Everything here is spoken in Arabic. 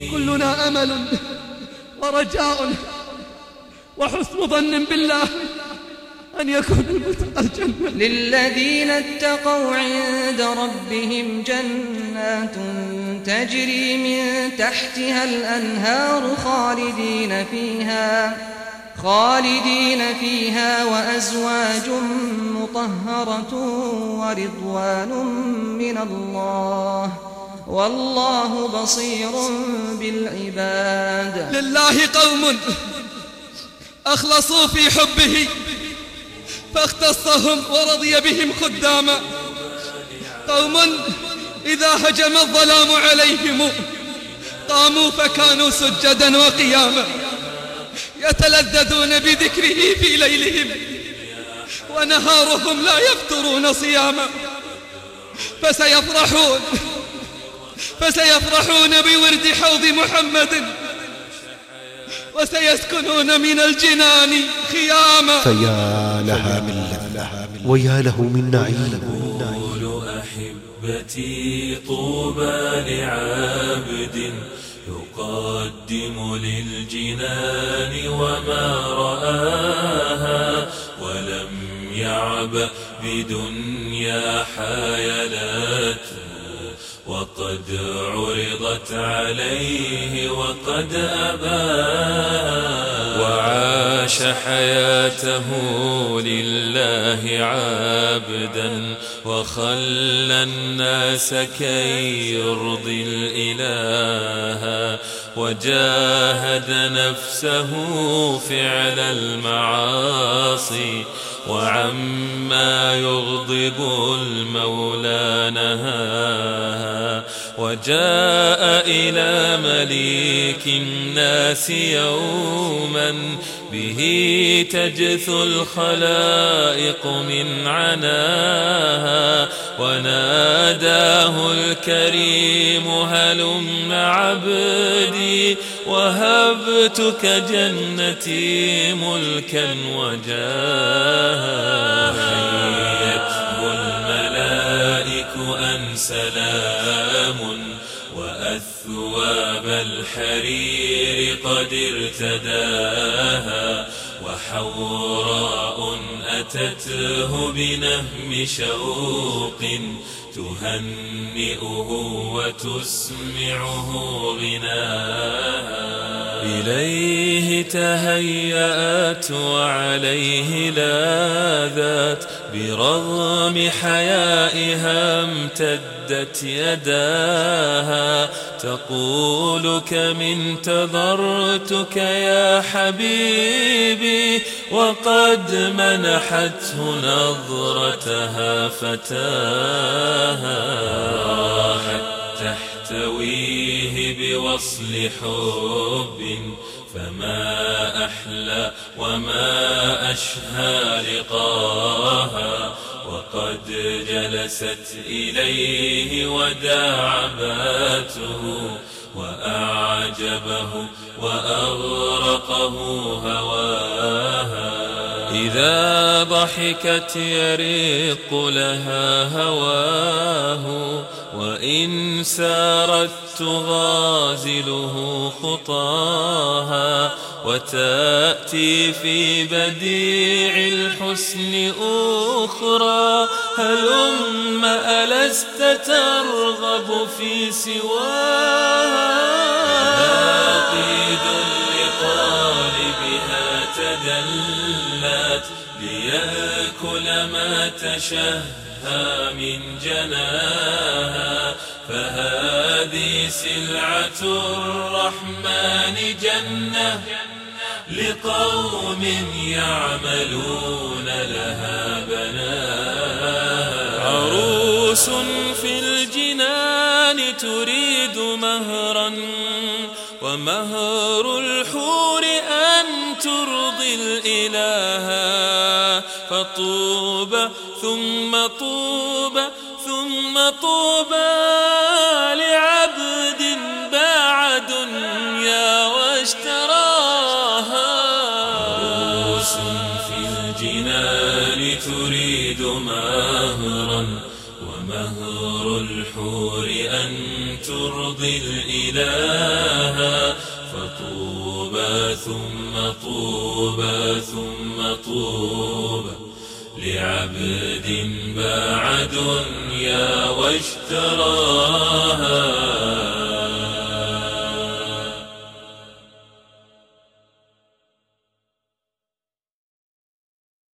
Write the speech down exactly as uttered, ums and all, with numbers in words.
كلنا أمل ورجاء وحسن ظن بالله أن يكون المتقى الجنة. للذين اتقوا عند ربهم جنات تجري من تحتها الأنهار خالدين فيها خالدين فيها وأزواج مطهرة ورضوان من الله والله بصير بالعباد. لله قوم أخلصوا في حبه فاختصهم ورضي بهم خداما، قوم إذا هجم الظلام عليهم قاموا فكانوا سجدا وقياما، يتلذذون بذكره في ليلهم ونهارهم لا يفترون صياما، فسيفرحون فسيفرحون بورد حوض محمد وسيسكنون من الجنان خياما. فيا لها من لذة ويا له من نعيم. قول أحبتي طوبى لعابد يقدم للجنان وما رآها ولم يعبأ بدنيا حيلاته وقد عرضت عليه وقد أباها وعاش حياته لله عابدا وخلى الناس كي يرضي الإله وجاهد نفسه فعل المعاصي وعما يغضب المولى نهاها وجاء إلى مليك الناس يوما به تجثو الخلائق من عناها وناداه الكريم هلم عبدي وهبتك جنتي ملكا وجاها حيته الملائك أن سلام وأثواب الحرير قد ارتداها وحوراء أتته بنهم شوق تهنئه وتسمعه غناها إليه تهيأت وعليه لاذات برغم حيائها امتدت يداها تقول كم انتظرتك يا حبيبي وقد منحته نظرتها فتاها راحت تحتويه بوصل حب فما أحلى وما أشهى لقاها وقد جلست إليه وداعباته وأعجبه وأغرقه هواها إذا ضحكت يرق لها هواه وإن سارت تغازله خطاها وتأتي في بديع الحسن أخرى هلم ألست ترغب في سواها ناقيد لطالبها تدلت ليأكل ما تشهى من جناها فهذه سلعة الرحمن جنة لقوم يعملون لها بناها عروس في الجنان تريد مهرا ومهر الحور أن ترضي الإله فطوبى ثم طوبى ثم طوبى لعبد باع دنيا واشتراها عروس في الجنان تريد مهرا ومهر الحور الحور أن ترضي الإله فطوبى ثم طوبى ثم طوبى لعبد باع دنيا واشتراها